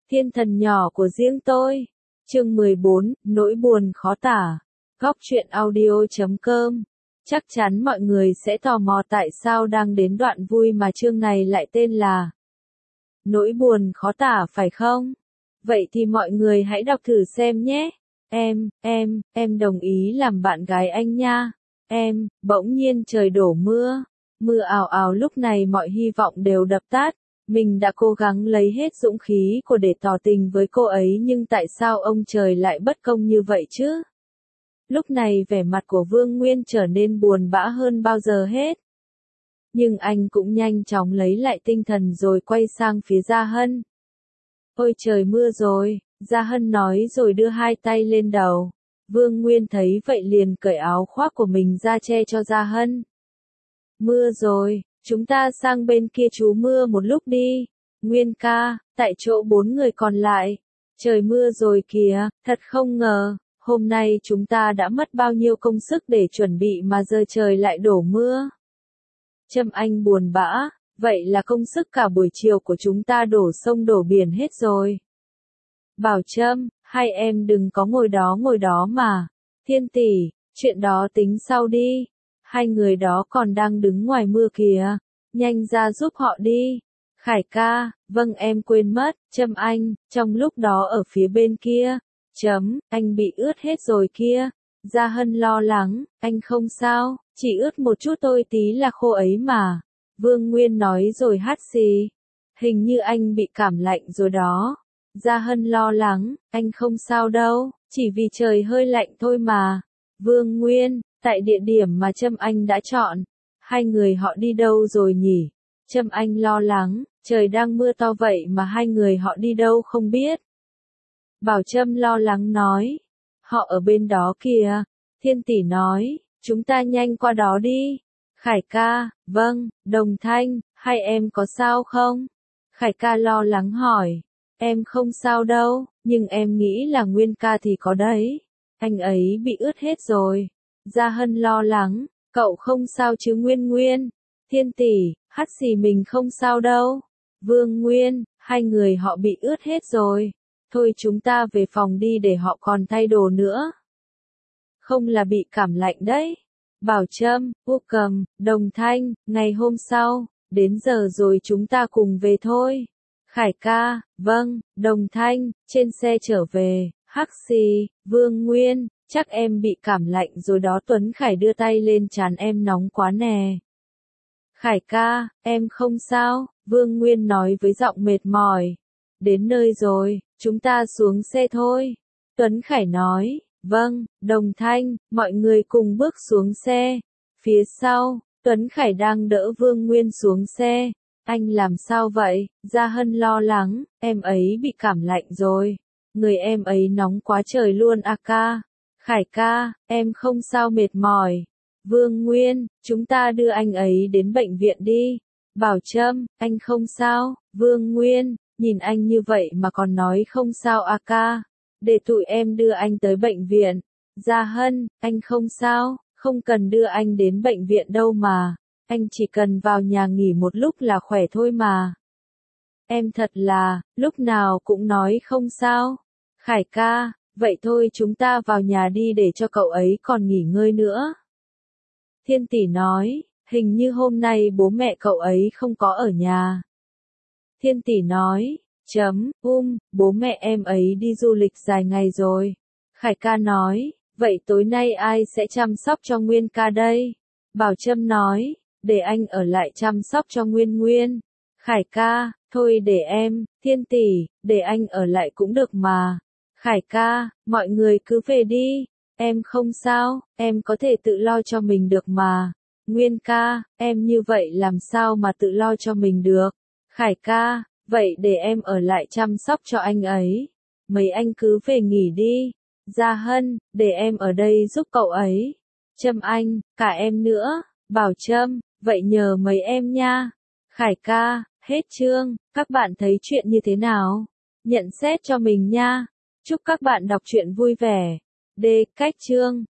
Thiên thần nhỏ của riêng tôi. Chương 14, nỗi buồn khó tả. Góc truyện audio.com. Chắc chắn mọi người sẽ tò mò tại sao đang đến đoạn vui mà chương này lại tên là nỗi buồn khó tả phải không? Vậy thì mọi người hãy đọc thử xem nhé. Em đồng ý làm bạn gái anh nha. Bỗng nhiên trời đổ mưa. Mưa ào ào, lúc này mọi hy vọng đều đập tắt. Mình đã cố gắng lấy hết dũng khí của để tỏ tình với cô ấy, nhưng tại sao ông trời lại bất công như vậy chứ? Lúc này vẻ mặt của Vương Nguyên trở nên buồn bã hơn bao giờ hết. Nhưng anh cũng nhanh chóng lấy lại tinh thần rồi quay sang phía Gia Hân. Ôi trời, mưa rồi, Gia Hân nói rồi đưa hai tay lên đầu. Vương Nguyên thấy vậy liền cởi áo khoác của mình ra che cho Gia Hân. Mưa rồi, chúng ta sang bên kia trú mưa một lúc đi. Nguyên ca, tại chỗ 4 người còn lại. Trời mưa rồi kìa, thật không ngờ, hôm nay chúng ta đã mất bao nhiêu công sức để chuẩn bị mà giờ trời lại đổ mưa. Trâm Anh buồn bã, vậy là công sức cả buổi chiều của chúng ta đổ sông đổ biển hết rồi. Bảo Trâm, hai em đừng có ngồi đó mà. Thiên tỷ, chuyện đó tính sau đi. Hai người đó còn đang đứng ngoài mưa kìa, nhanh ra giúp họ đi. Khải ca, vâng em quên mất. Trâm Anh, trong lúc đó ở phía bên kia, anh bị ướt hết rồi kia. Gia Hân lo lắng, anh không sao, chỉ ướt một chút thôi, tí là khô ấy mà. Vương Nguyên nói rồi hắt xì. Hình như anh bị cảm lạnh rồi đó. Gia Hân lo lắng, anh không sao đâu, chỉ vì trời hơi lạnh thôi mà. Vương Nguyên, tại địa điểm mà Trâm Anh đã chọn, hai người họ đi đâu rồi nhỉ? Trâm Anh lo lắng, trời đang mưa to vậy mà hai người họ đi đâu không biết. Bảo Trâm lo lắng nói, họ ở bên đó kìa. Thiên tỷ nói, chúng ta nhanh qua đó đi. Khải ca, vâng. Đồng Thanh, hai em có sao không? Khải ca lo lắng hỏi, em không sao đâu, nhưng em nghĩ là Nguyên ca thì có đấy. Anh ấy bị ướt hết rồi. Gia Hân lo lắng, cậu không sao chứ Nguyên? Thiên tỷ, hắt xì mình không sao đâu. Vương Nguyên, hai người họ bị ướt hết rồi. Thôi chúng ta về phòng đi để họ còn thay đồ nữa. Không là bị cảm lạnh đấy. Bảo Trâm, U Cầm, Đồng Thanh, ngày hôm sau, đến giờ rồi chúng ta cùng về thôi. Khải ca, vâng. Đồng Thanh, trên xe trở về. Hắc xì, Vương Nguyên, chắc em bị cảm lạnh rồi đó. Tuấn Khải đưa tay lên trán em, nóng quá nè. Khải ca, em không sao, Vương Nguyên nói với giọng mệt mỏi. Đến nơi rồi, chúng ta xuống xe thôi. Tuấn Khải nói, vâng. Đồng Thanh, mọi người cùng bước xuống xe. Phía sau, Tuấn Khải đang đỡ Vương Nguyên xuống xe. Anh làm sao vậy? Gia Hân lo lắng, em ấy bị cảm lạnh rồi. Người em ấy nóng quá trời luôn à ca. Khải ca, em không sao, mệt mỏi. Vương Nguyên, chúng ta đưa anh ấy đến bệnh viện đi. Bảo Trâm, anh không sao. Vương Nguyên, nhìn anh như vậy mà còn nói không sao à ca. Để tụi em đưa anh tới bệnh viện. Gia Hân, anh không sao, không cần đưa anh đến bệnh viện đâu mà. Anh chỉ cần vào nhà nghỉ một lúc là khỏe thôi mà. Em thật là, lúc nào cũng nói không sao. Khải ca, vậy thôi chúng ta vào nhà đi để cho cậu ấy còn nghỉ ngơi nữa. Thiên tỷ nói, hình như hôm nay bố mẹ cậu ấy không có ở nhà. Thiên tỷ nói, bố mẹ em ấy đi du lịch dài ngày rồi. Khải ca nói, vậy tối nay ai sẽ chăm sóc cho Nguyên ca đây? Bảo Trâm nói, để anh ở lại chăm sóc cho Nguyên. Khải ca, thôi để em. Thiên tỷ, để anh ở lại cũng được mà. Khải ca, mọi người cứ về đi. Em không sao, em có thể tự lo cho mình được mà. Nguyên ca, em như vậy làm sao mà tự lo cho mình được? Khải ca, vậy để em ở lại chăm sóc cho anh ấy. Mấy anh cứ về nghỉ đi. Gia Hân, để em ở đây giúp cậu ấy. Trâm Anh, cả em nữa. Bảo Trâm, vậy nhờ mấy em nha. Khải ca, hết chương. Các bạn thấy chuyện như thế nào? Nhận xét cho mình nha. Chúc các bạn đọc truyện vui vẻ. Cách chương.